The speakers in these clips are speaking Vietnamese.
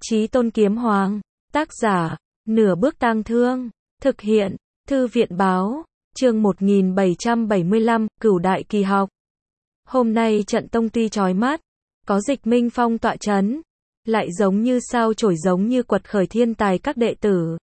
Chí Tôn Kiếm Hoàng, tác giả, Nửa Bước Tang Thương, thực hiện, Thư viện báo, chương 1775, Cửu Đại Kỳ Học. Hôm nay trận tông tuy chói mắt, có Dịch Minh Phong tọa chấn, lại giống như sao chổi, giống như quật khởi thiên tài các đệ tử.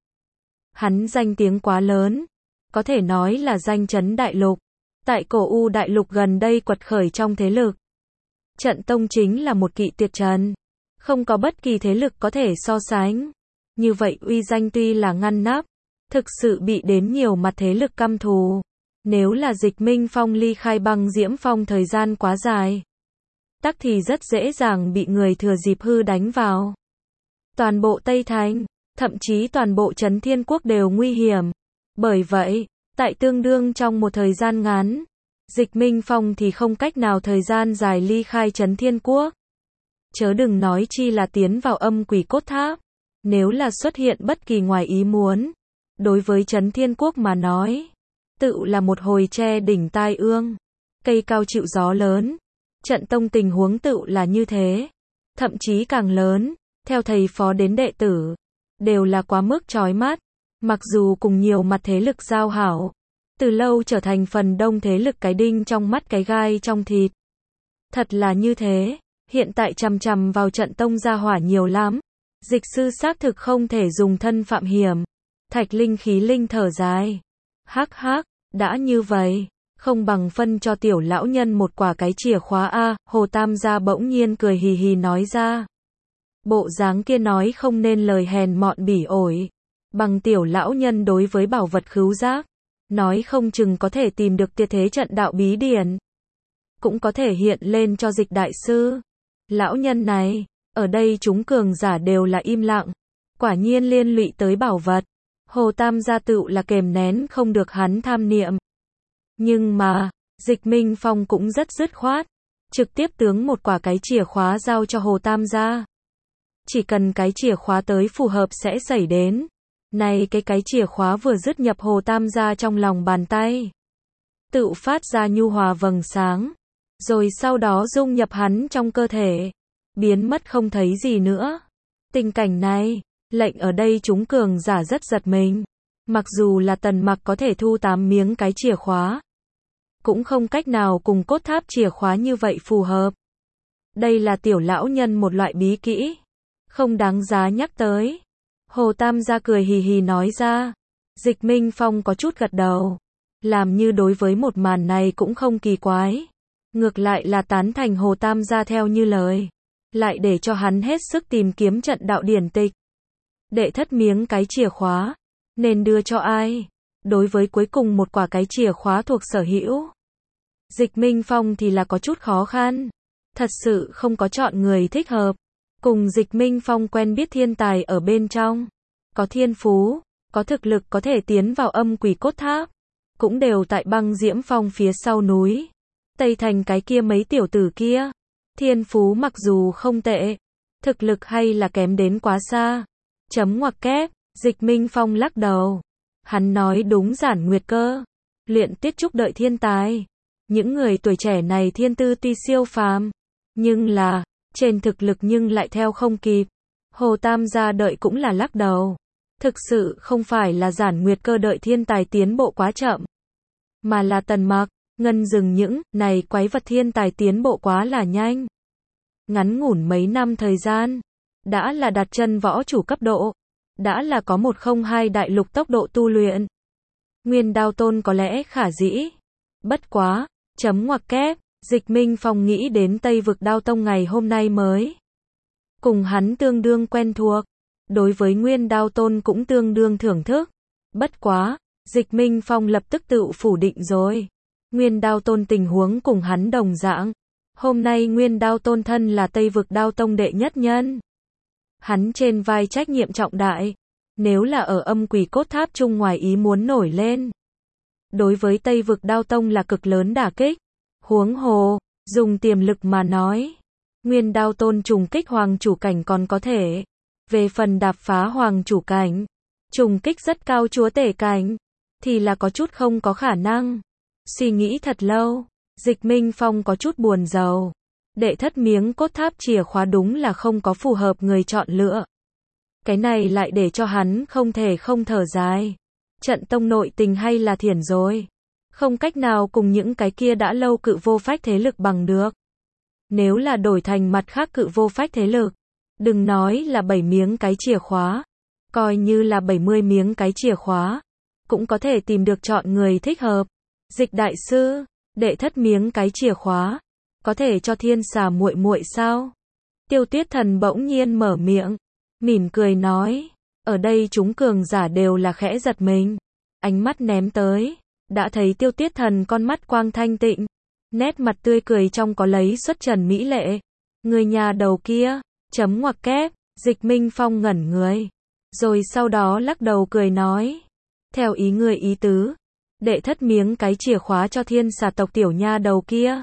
Hắn danh tiếng quá lớn, có thể nói là danh chấn đại lục. Tại cổ U đại lục gần đây quật khởi trong thế lực. Trận tông chính là một kỵ tuyệt trần, không có bất kỳ thế lực có thể so sánh. Như vậy uy danh tuy là ngăn nắp, thực sự bị đến nhiều mặt thế lực căm thù. Nếu là Dịch Minh Phong ly khai Băng Diễm Phong thời gian quá dài, tắc thì rất dễ dàng bị người thừa dịp hư đánh vào. Toàn bộ Tây Thành, thậm chí toàn bộ Trấn Thiên Quốc đều nguy hiểm. Bởi vậy, tại tương đương trong một thời gian ngắn, Dịch Minh Phong thì không cách nào thời gian dài ly khai Trấn Thiên Quốc. Chớ đừng nói chi là tiến vào âm quỷ cốt tháp. Nếu là xuất hiện bất kỳ ngoài ý muốn, đối với Trấn Thiên Quốc mà nói, tự là một hồi che đỉnh tai ương, cây cao chịu gió lớn. Trận tông tình huống tự là như thế, thậm chí càng lớn, theo thầy phó đến đệ tử, đều là quá mức chói mắt. Mặc dù cùng nhiều mặt thế lực giao hảo, từ lâu trở thành phần đông thế lực cái đinh trong mắt cái gai trong thịt. Thật là như thế, hiện tại chằm chằm vào trận tông gia hỏa nhiều lắm. Dịch sư xác thực không thể dùng thân phạm hiểm. Thạch Linh khí linh thở dài. Hắc hắc, đã như vậy, không bằng phân cho tiểu lão nhân một quả cái chìa khóa a. Hồ Tam gia bỗng nhiên cười hì hì nói ra. Bộ dáng kia nói không nên lời hèn mọn bỉ ổi. Bằng tiểu lão nhân đối với bảo vật khứu giác, nói không chừng có thể tìm được tuyệt thế trận đạo bí điển, cũng có thể hiện lên cho Dịch đại sư. Lão nhân này, ở đây chúng cường giả đều là im lặng, quả nhiên liên lụy tới bảo vật. Hồ Tam gia tự là kềm nén không được hắn tham niệm. Nhưng mà, Dịch Minh Phong cũng rất dứt khoát, trực tiếp tướng một quả cái chìa khóa giao cho Hồ Tam gia. Chỉ cần cái chìa khóa tới phù hợp sẽ xảy đến. Này cái chìa khóa vừa dứt nhập Hồ Tam gia trong lòng bàn tay, tự phát ra nhu hòa vầng sáng, rồi sau đó dung nhập hắn trong cơ thể, biến mất không thấy gì nữa. Tình cảnh này, lệnh ở đây chúng cường giả rất giật mình. Mặc dù là Tần Mặc có thể thu 8 miếng cái chìa khóa, cũng không cách nào cùng cốt tháp chìa khóa như vậy phù hợp. Đây là tiểu lão nhân một loại bí kỹ, không đáng giá nhắc tới. Hồ Tam gia cười hì hì nói ra. Dịch Minh Phong có chút gật đầu, làm như đối với một màn này cũng không kỳ quái, ngược lại là tán thành Hồ Tam gia theo như lời, lại để cho hắn hết sức tìm kiếm trận đạo điển tịch. Đệ thất miếng cái chìa khóa, nên đưa cho ai? Đối với cuối cùng một quả cái chìa khóa thuộc sở hữu, Dịch Minh Phong thì là có chút khó khăn, thật sự không có chọn người thích hợp. Cùng Dịch Minh Phong quen biết thiên tài ở bên trong, có thiên phú, có thực lực có thể tiến vào âm quỷ cốt tháp, cũng đều tại Băng Diễm Phong phía sau núi Tây Thành cái kia mấy tiểu tử kia. Thiên phú mặc dù không tệ, thực lực hay là kém đến quá xa. Chấm ngoặc kép, Dịch Minh Phong lắc đầu. Hắn nói đúng, Giản Nguyệt Cơ, Luyện Tiết Trúc đợi thiên tài. Những người tuổi trẻ này thiên tư tuy siêu phàm, nhưng là trên thực lực nhưng lại theo không kịp. Hồ Tam gia đợi cũng là lắc đầu. Thực sự không phải là Giản Nguyệt Cơ đợi thiên tài tiến bộ quá chậm, mà là Tần Mặc, Ngân Dừng những này quái vật thiên tài tiến bộ quá là nhanh. Ngắn ngủn mấy năm thời gian, đã là đặt chân võ chủ cấp độ, đã là có 102 đại lục tốc độ tu luyện. Nguyên Đao Tôn có lẽ khả dĩ, bất quá, chấm ngoặc kép, Dịch Minh Phong nghĩ đến Tây Vực Đao Tông ngày hôm nay mới cùng hắn tương đương quen thuộc, đối với Nguyên Đao Tôn cũng tương đương thưởng thức. Bất quá, Dịch Minh Phong lập tức tự phủ định rồi. Nguyên Đao Tôn tình huống cùng hắn đồng dạng. Hôm nay Nguyên Đao Tôn thân là Tây Vực Đao Tông đệ nhất nhân, hắn trên vai trách nhiệm trọng đại. Nếu là ở âm quỷ cốt tháp chung ngoài ý muốn nổi lên, đối với Tây Vực Đao Tông là cực lớn đả kích. Huống hồ, dùng tiềm lực mà nói, Nguyên Đao Tôn trùng kích hoàng chủ cảnh còn có thể. Về phần đạp phá hoàng chủ cảnh, trùng kích rất cao chúa tể cảnh, thì là có chút không có khả năng. Suy nghĩ thật lâu, Dịch Minh Phong có chút buồn rầu. Đệ thất miếng cốt tháp chìa khóa đúng là không có phù hợp người chọn lựa. Cái này lại để cho hắn không thể không thở dài. Trận tông nội tình hay là thiển rồi. Không cách nào cùng những cái kia đã lâu cự vô phách thế lực bằng được. Nếu là đổi thành mặt khác cự vô phách thế lực, đừng nói là 7 miếng cái chìa khóa, coi như là 70 miếng cái chìa khóa, cũng có thể tìm được chọn người thích hợp. Dịch đại sư, đệ thất miếng cái chìa khóa, có thể cho Thiên Xà muội muội sao? Tiêu Tuyết Thần bỗng nhiên mở miệng, mỉm cười nói, ở đây chúng cường giả đều là khẽ giật mình, ánh mắt ném tới, đã thấy Tiêu Tuyết Thần con mắt quang thanh tịnh, nét mặt tươi cười trong có lấy xuất trần mỹ lệ. Người nhà đầu kia, chấm ngoặc kép, Dịch Minh Phong ngẩn người, rồi sau đó lắc đầu cười nói, theo ý người ý tứ, đệ thất miếng cái chìa khóa cho Thiên Xà tộc tiểu nha đầu kia.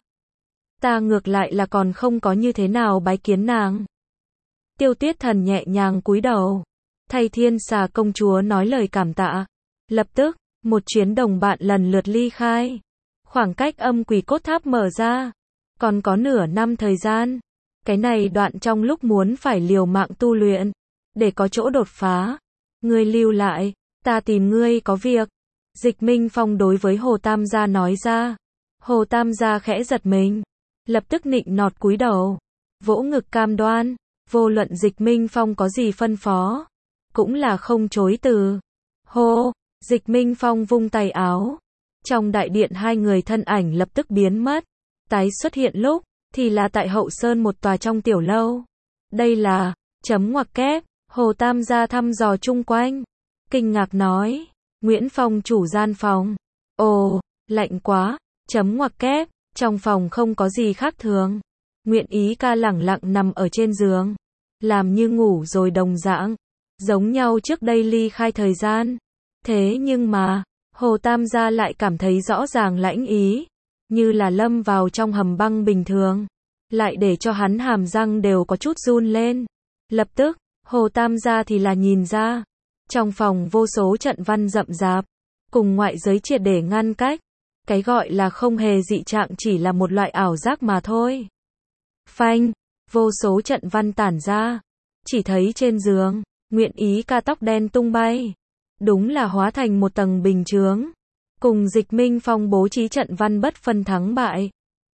Ta ngược lại là còn không có như thế nào bái kiến nàng. Tiêu Tuyết Thần nhẹ nhàng cúi đầu, thay Thiên Xà công chúa nói lời cảm tạ. Lập tức, một chuyến đồng bạn lần lượt ly khai. Khoảng cách âm quỷ cốt tháp mở ra, còn có nửa năm thời gian. Cái này đoạn trong lúc muốn phải liều mạng tu luyện, để có chỗ đột phá. Ngươi lưu lại, ta tìm ngươi có việc. Dịch Minh Phong đối với Hồ Tam gia nói ra. Hồ Tam gia khẽ giật mình, lập tức nịnh nọt cúi đầu, vỗ ngực cam đoan, vô luận Dịch Minh Phong có gì phân phó, cũng là không chối từ. Hô, Dịch Minh Phong vung tay áo, trong đại điện hai người thân ảnh lập tức biến mất, tái xuất hiện lúc, thì là tại hậu sơn một tòa trong tiểu lâu. Đây là, chấm ngoặc kép, Hồ Tam gia thăm dò chung quanh, kinh ngạc nói, Nguyễn Phong chủ gian phòng. Ồ, lạnh quá, chấm ngoặc kép, trong phòng không có gì khác thường. Nguyện Ý ca lẳng lặng nằm ở trên giường, làm như ngủ rồi đồng dạng, giống nhau trước đây ly khai thời gian. Thế nhưng mà, Hồ Tam gia lại cảm thấy rõ ràng lãnh ý, như là lâm vào trong hầm băng bình thường, lại để cho hắn hàm răng đều có chút run lên. Lập tức, Hồ Tam gia thì là nhìn ra, trong phòng vô số trận văn rậm rạp, cùng ngoại giới triệt để ngăn cách. Cái gọi là không hề dị trạng chỉ là một loại ảo giác mà thôi. Phanh, vô số trận văn tản ra, chỉ thấy trên giường, Nguyện Ý ca tóc đen tung bay, đúng là hóa thành một tầng bình chướng, cùng Dịch Minh Phong bố trí trận văn bất phân thắng bại.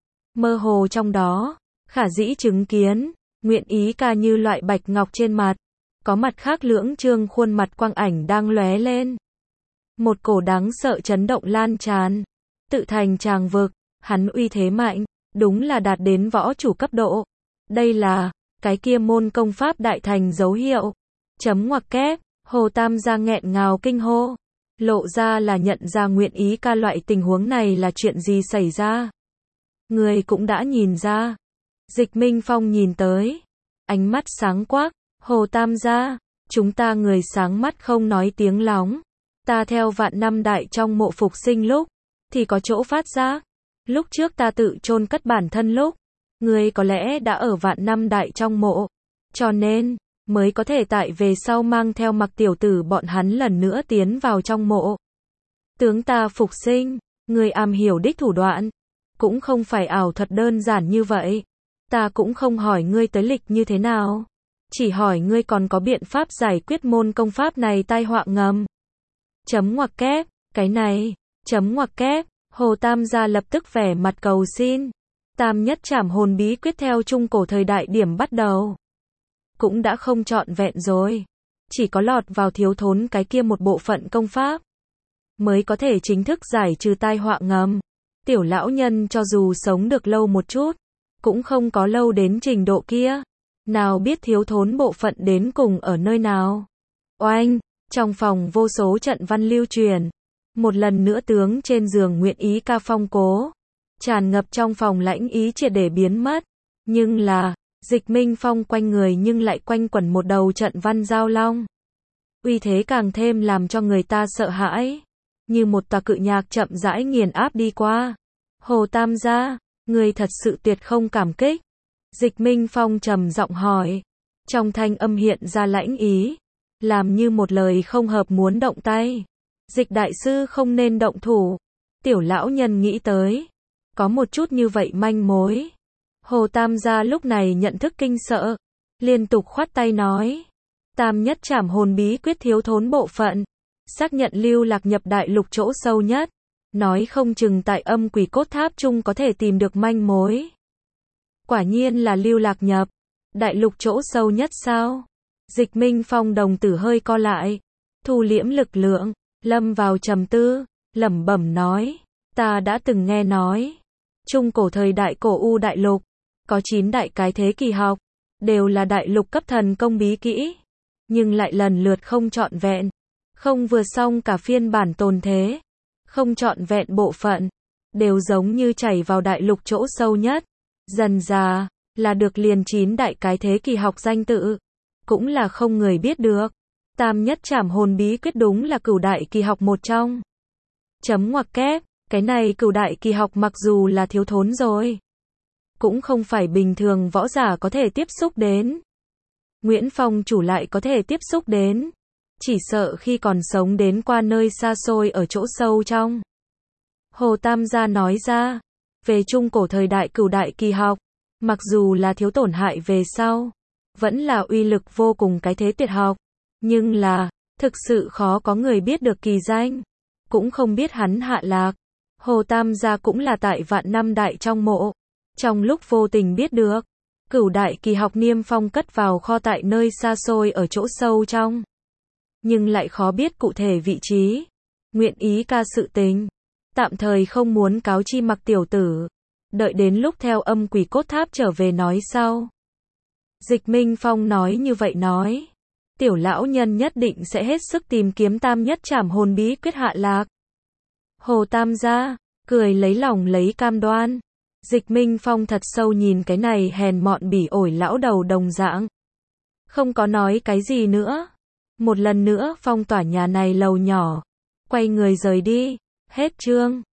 Mơ hồ trong đó, khả dĩ chứng kiến, Nguyện Ý ca như loại bạch ngọc trên mặt, có mặt khác lưỡng trương khuôn mặt quang ảnh đang lóe lên. Một cổ đáng sợ chấn động lan tràn, tự thành tràng vực, hắn uy thế mạnh, đúng là đạt đến võ chủ cấp độ. Đây là, cái kia môn công pháp đại thành dấu hiệu. Chấm ngoặc kép, Hồ Tam gia nghẹn ngào kinh hô, lộ ra là nhận ra Nguyện Ý ca loại tình huống này là chuyện gì xảy ra. Người cũng đã nhìn ra. Dịch Minh Phong nhìn tới, ánh mắt sáng quắc, Hồ Tam gia, chúng ta người sáng mắt không nói tiếng lóng. Ta theo vạn năm đại trong mộ phục sinh lúc, thì có chỗ phát giác. Lúc trước ta tự chôn cất bản thân lúc, người có lẽ đã ở vạn năm đại trong mộ. Cho nên, mới có thể tại về sau mang theo Mặc tiểu tử bọn hắn lần nữa tiến vào trong mộ. Tướng ta phục sinh, người am hiểu đích thủ đoạn, cũng không phải ảo thuật đơn giản như vậy. Ta cũng không hỏi ngươi tới lịch như thế nào, chỉ hỏi ngươi còn có biện pháp giải quyết môn công pháp này tai họa ngầm. Chấm ngoặc kép, cái này, chấm ngoặc kép, Hồ Tam gia lập tức vẻ mặt cầu xin. Tam nhất trảm hồn bí quyết theo trung cổ thời đại điểm bắt đầu, cũng đã không trọn vẹn rồi, chỉ có lọt vào thiếu thốn cái kia một bộ phận công pháp, mới có thể chính thức giải trừ tai họa ngầm. Tiểu lão nhân cho dù sống được lâu một chút, cũng không có lâu đến trình độ kia, nào biết thiếu thốn bộ phận đến cùng ở nơi nào. Oanh, trong phòng vô số trận văn lưu truyền, một lần nữa tướng trên giường Nguyện Ý ca phong cố, tràn ngập trong phòng lãnh ý triệt để biến mất, nhưng là, Dịch Minh Phong quanh người nhưng lại quanh quẩn một đầu trận văn giao long. Uy thế càng thêm làm cho người ta sợ hãi, như một tòa cự nhạc chậm rãi nghiền áp đi qua. Hồ Tam gia, người thật sự tuyệt không cảm kích. Dịch Minh Phong trầm giọng hỏi, trong thanh âm hiện ra lãnh ý, làm như một lời không hợp muốn động tay. Dịch đại sư không nên động thủ. Tiểu lão nhân nghĩ tới, có một chút như vậy manh mối. Hồ Tam gia lúc này nhận thức kinh sợ, liên tục khoát tay nói, Tam nhất trảm hồn bí quyết thiếu thốn bộ phận. Xác nhận lưu lạc nhập đại lục chỗ sâu nhất. Nói không chừng tại âm quỷ cốt tháp chung có thể tìm được manh mối. Quả nhiên là lưu lạc nhập đại lục chỗ sâu nhất sao? Dịch Minh Phong đồng tử hơi co lại, thu liễm lực lượng, lâm vào trầm tư, lẩm bẩm nói, ta đã từng nghe nói, trung cổ thời đại cổ u đại lục, có 9 đại cái thế kỳ học, đều là đại lục cấp thần công bí kỹ, nhưng lại lần lượt không trọn vẹn, không vừa xong cả phiên bản tồn thế, không trọn vẹn bộ phận, đều giống như chảy vào đại lục chỗ sâu nhất, dần dà, là được liền 9 đại cái thế kỳ học danh tự, cũng là không người biết được. Tam nhất trảm hồn bí quyết đúng là cửu đại kỳ học một trong. Chấm ngoặc kép, cái này cửu đại kỳ học mặc dù là thiếu thốn rồi, cũng không phải bình thường võ giả có thể tiếp xúc đến. Nguyễn Phong chủ lại có thể tiếp xúc đến, chỉ sợ khi còn sống đến qua nơi xa xôi ở chỗ sâu trong. Hồ Tam gia nói ra, về trung cổ thời đại cửu đại kỳ học, mặc dù là thiếu tổn hại về sau, vẫn là uy lực vô cùng cái thế tuyệt học, nhưng là, thực sự khó có người biết được kỳ danh, cũng không biết hắn hạ lạc. Hồ Tam gia cũng là tại vạn năm đại trong mộ, trong lúc vô tình biết được, cửu đại kỳ học niêm phong cất vào kho tại nơi xa xôi ở chỗ sâu trong, nhưng lại khó biết cụ thể vị trí, nguyện ý ca sự tình, tạm thời không muốn cáo chi Mặc tiểu tử, đợi đến lúc theo âm quỷ cốt tháp trở về nói sau. Dịch Minh Phong nói như vậy nói, tiểu lão nhân nhất định sẽ hết sức tìm kiếm tam nhất trảm hồn bí quyết hạ lạc. Hồ Tam gia, cười lấy lòng lấy cam đoan. Dịch Minh Phong thật sâu nhìn cái này hèn mọn bỉ ổi lão đầu đồng dạng. Không có nói cái gì nữa. Một lần nữa phong tỏa nhà này lầu nhỏ. Quay người rời đi. Hết chương.